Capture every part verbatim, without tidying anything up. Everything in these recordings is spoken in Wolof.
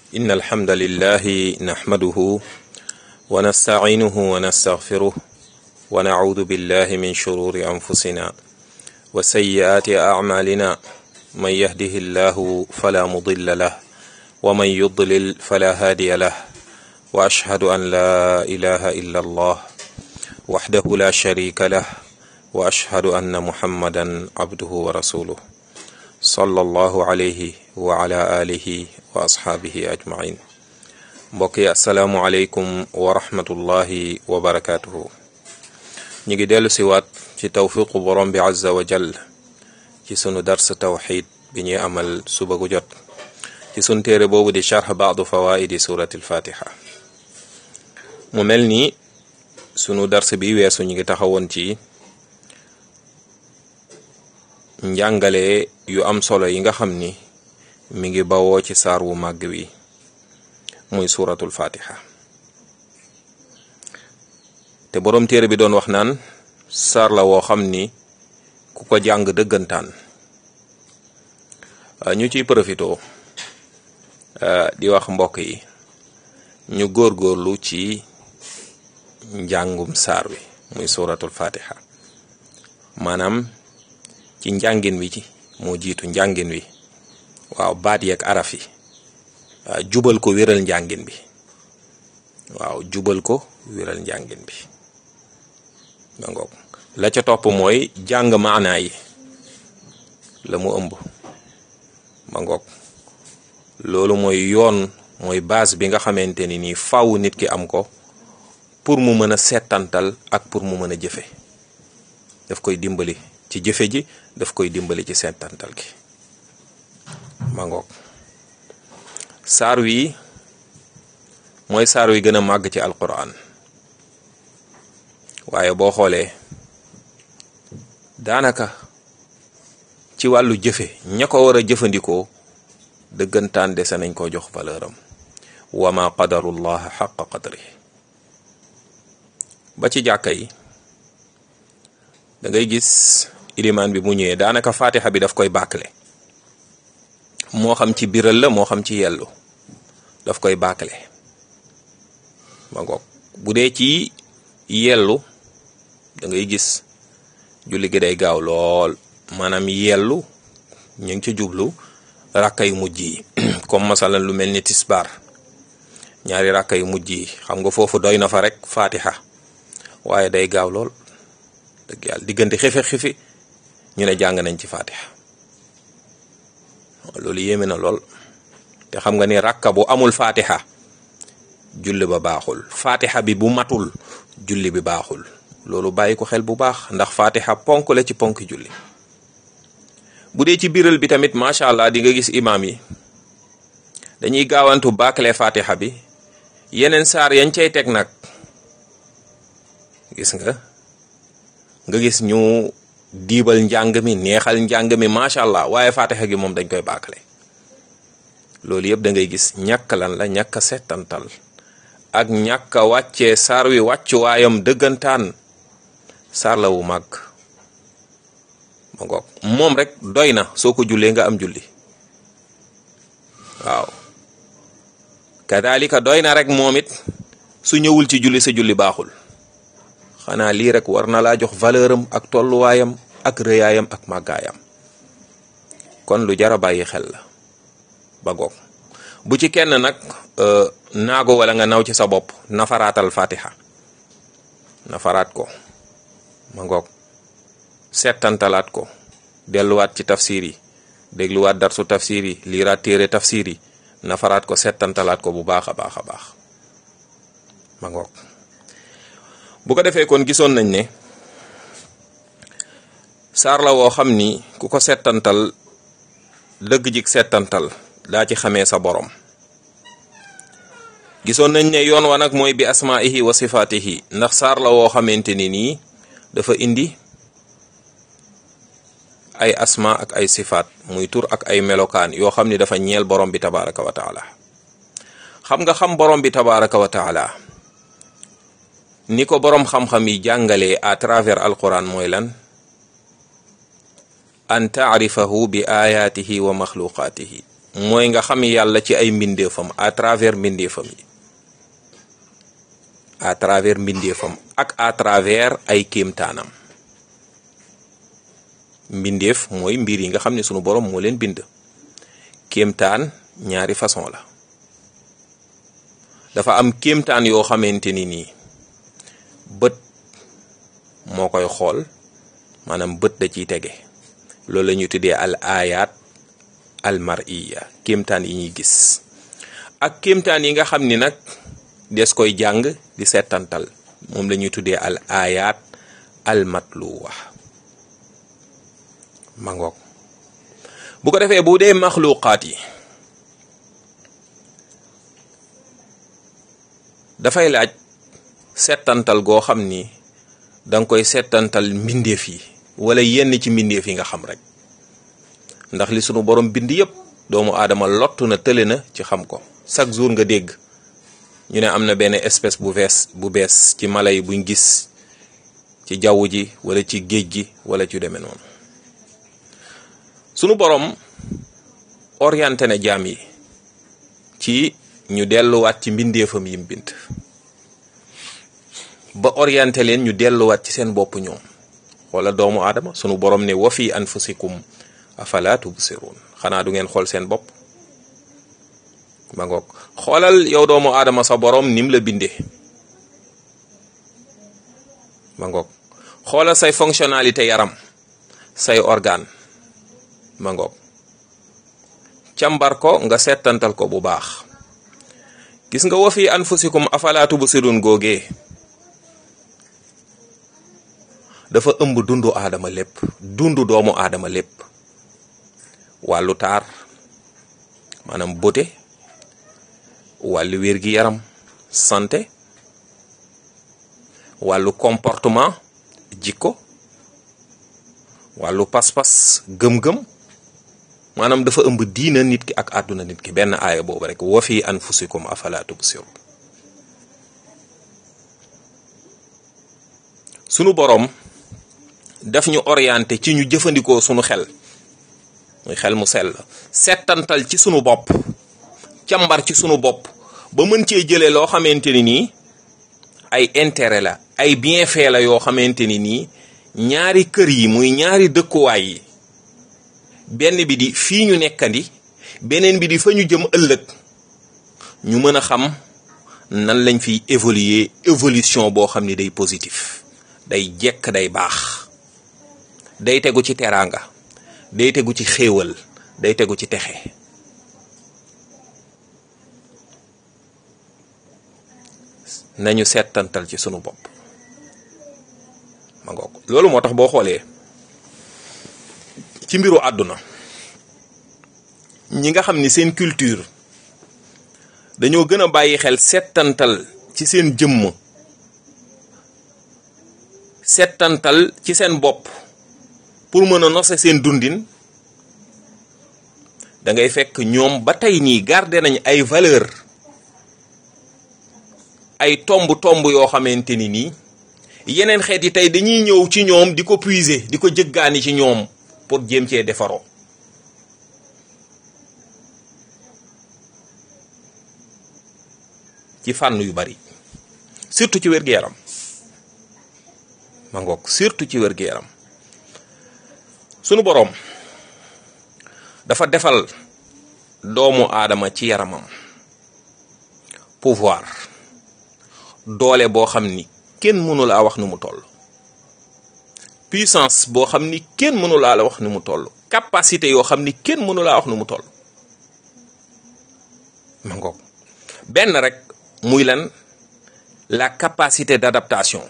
إن الحمد لله نحمده ونستعينه ونستغفره ونعوذ بالله من شرور أنفسنا وسيئات أعمالنا من يهده الله فلا مضل له ومن يضلل فلا هادي له وأشهد أن لا إله إلا الله وحده لا شريك له وأشهد أن محمدا عبده ورسوله صلى الله عليه وعلى آله wa asxaabihi ajmain mbokk yi asalaamualeykum wa rahmatullahi wa barakatuhu ñu ngi dellu si waat ci tawfiqu borom bi azza wa jall ci sunu dars tawxid bi ñuy amal suba gu jot ci sunu téere boobu di charx baadu fawaidi surati alfatiha mu mel ni sunu dars bi weesu ñu ngi taxawoon ci njàngale yu am solo yi nga xam ni mi ngi bawoo ci saar wu màgg wi muy suratul fatiha te boroom téere bi doon wax naan saar la woo xam ni ku ko jàng dëggantaan ñu ciy profito di wax mbokk yi ñu góorgóorlu ci njàngum saar wi muy suratul fatiha maanaam ci njàngin wi ci moo jiitu njàngin wi waaw baat yeeg araf yi jubal ko wéral njàngin bi waaw jubal ko wéral njàngin bi ma ngoog la ca topp mooy jàng maanaa yi la mu ëmb ma ngoog loolu mooy yoon mooy base bi nga xamante ni nii faaw nit ki am ko pour mu mën a settantal ak pour mu mën a jëfe daf koy dimbali ci jëfe ji daf koy dimbali ci settantal gi ma ngoog saar wi mooy saar wi gën a màgg ci alquran waaye boo xoolee daanaka ci wàllu jëfe ña ko war a jëfandikoo dëggantaan dese nañ ko jox valeur am wa ma qadarullaha xaqa qadri ba ci jàkka yi da ngay gis ilimaan bi mu ñëwee daanaka fatiha bi daf koy bàkkale moo xam ci biral la moo xam ci yellu daf koy bàkkale ma ngoog bu dee ci yellu da ngay gis julli gi day gaaw lool maanaam yellu ñu ngi ci jublu rakka yu mujj yi comme masalan lu mel ni tisbaar ñaari rakka yu mujj yi xam nga foofu doy na fa rek fatiha waaye day gaaw lool dëgg yàlla diggante xifi xifi ñu ne jàng nañ ci fatiha loolu yéeme na lool te xam nga ni rakka bu amul fatiha julli ba baaxul fatiha bi bu matul julli bi baaxul loolu bàyyi ko xel bu baax ndax fatiha ponk la ci ponk julli bu dee ci biral bi tamit macha allah di nga gis imaam yi dañuy gaawantu bàkkale fatiha bi yeneen saar yañ cay teg nag gis nga nga gis ñu diibal njàng mi neexal njàng mi macha allah waaye fatiha gi moom dañ koy bàkkale loolu yëpp da ngay gis ñàkk lan la ñàkk a settantal ak ñàkk a wàccee saar wi wàccuwaayam dëggantaan saar la wu màgg ma ngoog moom rek doy na soo ko jullee nga am julli waaw kadalika doy na rek moom it su ñëwul ci julli sa julli baaxul xanaa lii rek war na laa jox valeur am ak tolluwaayam ak rëyaayam ak màggaayam kon lu jara bàyyi xel la ba goog bu ci kenn nag naago wala nga naw ci sa bopp nafaraatal fatiha nafaraat ko ma ngoog settantalaat ko delluwaat ci tafsir yi dégluwaat darsu tafsir yi liiraat téere tafsir yi nafaraat ko settantalaat ko bu baax a baax a baax ma ngoog bu ko defee kon gisoon nañ ne saar la woo xam ni ku ko settantal dëgg jik settantal daa ci xamee sa borom gisoon nañ ne yoon wa nag mooy bi asmaihi wa sifaatihi ndax saar la woo xamante ni nii dafa indi ay asma ak ay sifaat muy tur ak ay melokaan yoo xam ni dafa ñeel borom bi tabaraka wa taala xam nga xam borom bi tabaraka wa taala ni ko boroom xam-xam yi jàngalee à travers alquran mooy lan an taarifahu bi ayaatihi wa maxluqaatihi mooy nga xam yàlla ci ay mbindeefam à travers mbindeefam yi à travers mbindeefam ak à travers ay kéemtaanam. mbindeef mooy mbir yi nga xam ne sunu borom moo leen bind. kéemtaan ñaari façon la. dafa am kéemtaan yoo xamante ni nii bët moo koy xool, maanaam bët da ciy tege, loolu la ñuy tuddee al ayat al mar'iya, kéemtaan yi ñuy gis. ak kéemtaan yi nga xam ni nag des koy jàng di settantal, moom la ñuy tuddee al ayat al matluwa. ma ngoog bu ko defee bu dee maxluqaat yi dafay laaj settantal goo xam ni danga koy settantal mbindeef yi wala yenn ci mbindeef yi nga xam rek, ndax li sunu borom bind yépp doomu aadama lottu na tële na ci xam ko. chaque jour nga dégg ñu ne am na benn espèce bu bees bu bees ci mala yi buñ gis ci jaww ji wala ci géej gi wala ci demee noonu. sunu borom orienté na jaam yi ci ñu delluwaat ci mbindeefam yim bind, ba orienté leen ñu delluwaat ci seen bopp ñoom. wala doomu aadama sunu borom ne wa fi anfusikum afala tubsirun, xanaa du ngeen xool seen bopp. ma ngoog xoolal yow doomu aadama sa borom nim la bindee. ma ngoog xoolal say fonctionnalité yaram, say organe. ma ngoog càmbar ko nga settantal ko bu baax. gis nga wa fi anfusikum afala tubsirun googee dafa ëmb dundu aadama lépp, dundu doomu aadama lépp. wàllu taar, maanaam beauté, wàllu wér-gi-yaram, santé, wàllu comportement, jikko, wàllu pas-pas, gëm-gëm, maanaam dafa ëmb diina nit ki ak àdduna nit ki. benn aaya boobu rek, wa fi anfusikum afala tubsirun. sunu boroom daf ñu orienté ci ñu jëfandikoo sunu xel, muy xel mu sell, settantal ci sunu bopp, càmbar ci sunu bopp, ba mën cee jëlee loo xamante ni nii ay intérêt la, ay bienfait la yoo xamante ni nii ñaari kër yi muy ñaari dëkkuwaay yi, benn bi di fii ñu nekkandi, beneen bi di fa ñu jëm ëllëg, ñu mën a xam nan lañ fiy évoluer évolution boo xam ni day positif, day jekk, day baax, day tegu ci teraanga, day tegu ci xéewal, day tegu ci texe. nañu settantal ci sunu bopp. ma ngoog loolu moo tax boo xoolee ci mbiru àdduna, ñi nga xam ni seen culture dañoo gën a bàyyi xel settantal ci seen jëmm, settantal ci seen bopp pour mën a nose seen dundin, da ngay fekk ñoom ba tey nii garder nañ ay valeur, ay tomb tomb yoo xamante ni nii yeneen xeet yi tey dañuy ñëw ci ñoom di ko puiser, di ko jëggaani ci ñoom pour jéem cee defaroo. ci fànn yu bari, surtout ci wér-gu-yaram. ma ngoog surtout ci wér-gu-yaram. sunu boroom dafa defal doomu aadama ci yaramam pouvoir, doole boo xam ni kenn mënu laa wax ni mu toll, puissance boo xam ni kenn mënu laa la wax ni mu toll, capacité yoo xam ni kenn mënu laa wax ni mu toll. ma ngoog benn rek muy lan, la capacité d'adaptation,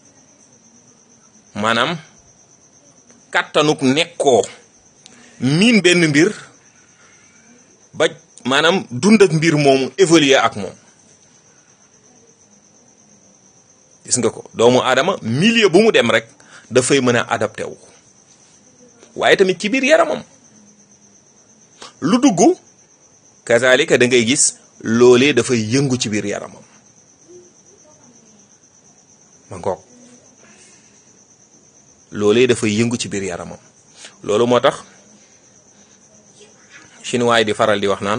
maanaam kàttanuk nekkoo miin benn mbir ba maanaam dund ak mbir moomu, évoluer ak moom. gis nga ko doomu aadama milieu bu mu dem rek dafay mën a adapté wu, waaye tamit ci biir yaramam lu dugg kazalika da ngay gis loolee dafay yëngu ci biir yaramam. ma ngoog loolee dafay yëngu ci biir yaramam. loolu moo tax chinois yi di faral di wax naan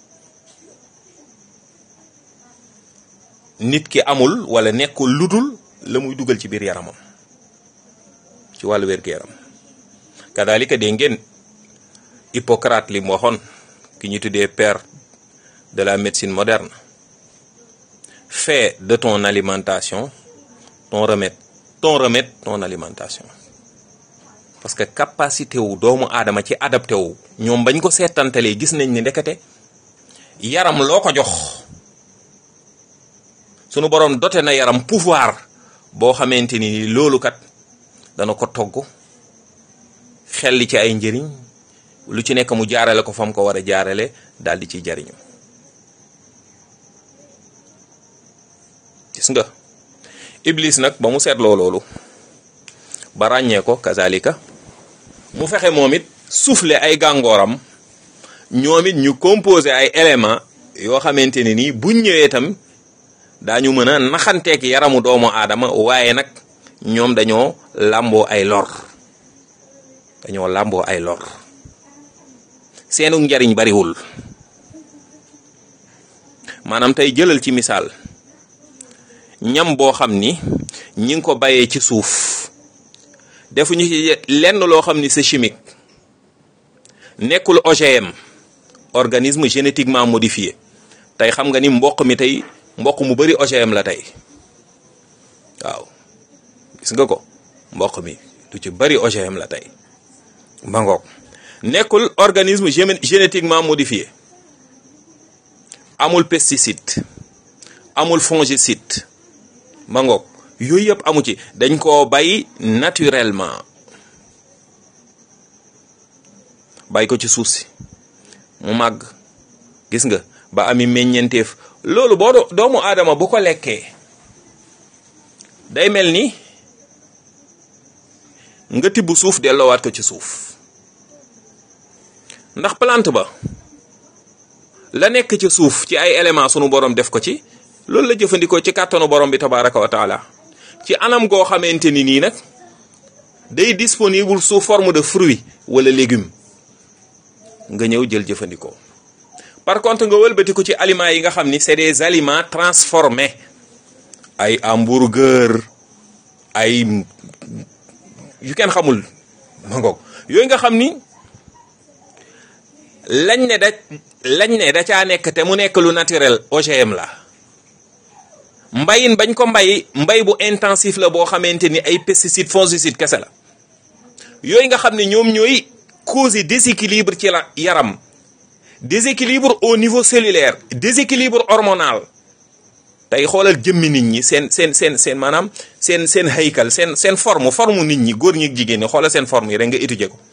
nit ki amul wala nekkul ludul la muy dugal ci biir yaramam ci wàllu wér-gu-yaram. kadalika dégg ngeen Hippocrate li mu waxoon, ki ñu tuddee père de la médecine moderne: fais de ton alimentation ton remède, ton remède ton alimentation. parce que capacité wu doomu aadama ci adapté wu ñoom bañ ko seetantalee gis nañ ni ndekete yaram loo ko jox sunu borom doté na yaram pouvoir boo xamante ni loolu kat dana ko togg xel li ci ay njëriñ, lu ci nekk mu jaarale ko fam ko war a jaarale daal di ciy jariñu. gis nga Iblis nag ba mu seetloo loolu ba ràññee ko kazalika mu fexe moom it souffler ay gàngooram, ñoom it ñu composé ay éléments yoo xamante ne nii buñ ñëwee tam daañu mën a naxanteeg yaramu doomu aadama, waaye nag ñoom dañoo làmboo ay lor dañoo làmboo ay lor seenu njariñ bariwul. maanaam tey jëlal ci misaal ñam boo xam ni ñi ngi ko bayee ci suuf, defuñu ci lenn loo xam ni c'est chimique, nekkul O G M, organisme génétiquement modifié. tey xam nga ni mboq mi tey mboq mu bari O G M la tey, waaw gis nga ko, mboq mi lu ci bari O G M la tey. ba ngoog nekkul organisme génétiquement modifié, amul pesticide, amul fongicide, ba ngoog yooyu yëpp amu ci, dañ koo bay naturellement, bay ko ci suuf si mu màgg, gis nga ba ami meññeenteef. loolu boo doomu aadama bu ko lekkee day mel ni nga tibb suuf delloowaat ko ci suuf, ndax plante ba la nekk ci suuf ci ay éléments sunu borom def ko ci, loolu la jëfandikoo ci kàttanu borom bi tabaraka wa taala, ci anam goo xamante ni nii nag day disponible sous forme de fruit wala légume, nga ñëw jël jëfandikoo. par contre nga wëlbati ko ci aliments yi nga xam ni c'est des aliments transformés, ay hamburger, ay yu kenn xamul ma ngoog yooyu nga xam ni lañ ne da lañ ne da caa nekk te mu nekk lu naturel O G M la. mbayin bañ ko mbay mbay bu intensif la boo xamante ni ay pesticides fongicides kese la, yooyu nga xam ne ñoom ñooy causer déséquilibre ci la yaram, déséquilibre au niveau cellulaire, déséquilibre hormonal. tey xoolal jëmmi nit ñi seen seen seen seen maanaam seen seen haykal seen seen forme forme nit ñi, góor ñi ak jigéen ñi, xoolal seen forme yi rek nga étudier ko.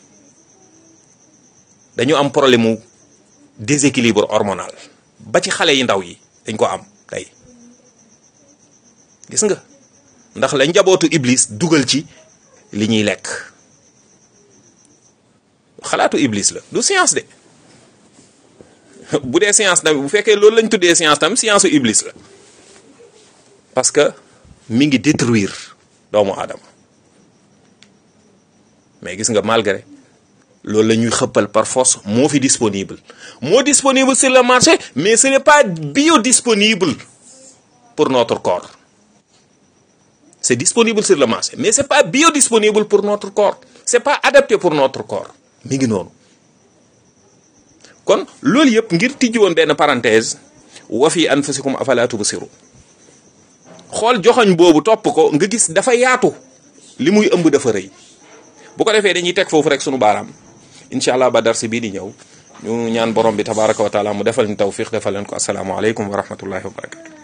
dañu am problème mu déséquilibre hormonal ba ci xale yi ndaw yi dañ ko am tey. gis nga ndax la njabootu Iblis dugal ci li ñuy lekk, xalaatu Iblis la, du science de. bu dee science tamit, bu fekkee loolu lañ tuddee science tam, science u Iblis la, parce que mi ngi détruire doomu aadama. mais gis nga malgré loolu la ñuy xëppal par force, moo fi disponible moo disponible sur le marché, mais ce n'est pas biodisponible pour notre corps. c'est disponible sur le marché, mais c'est pas biodisponible pour notre corps, c'est pas adapté pour notre corps. mi ngi noonu. kon loolu yëpp ngir tijji woon benn parenthèse, wa fi anfusikum afala tubsiru, xool joxoñ boobu topp ko nga gis dafa yaatu, li muy ëmb dafa rëy. bu ko defee dañuy teg foofu rek sunu baaraam, incha allah ba darsi bii di ñëw ñu ñaan borom bi tabaraka wa taala mu defal ñu tawfiq defal leen ko. assalaamu aleykum wa rahmatullahi wa barakatu.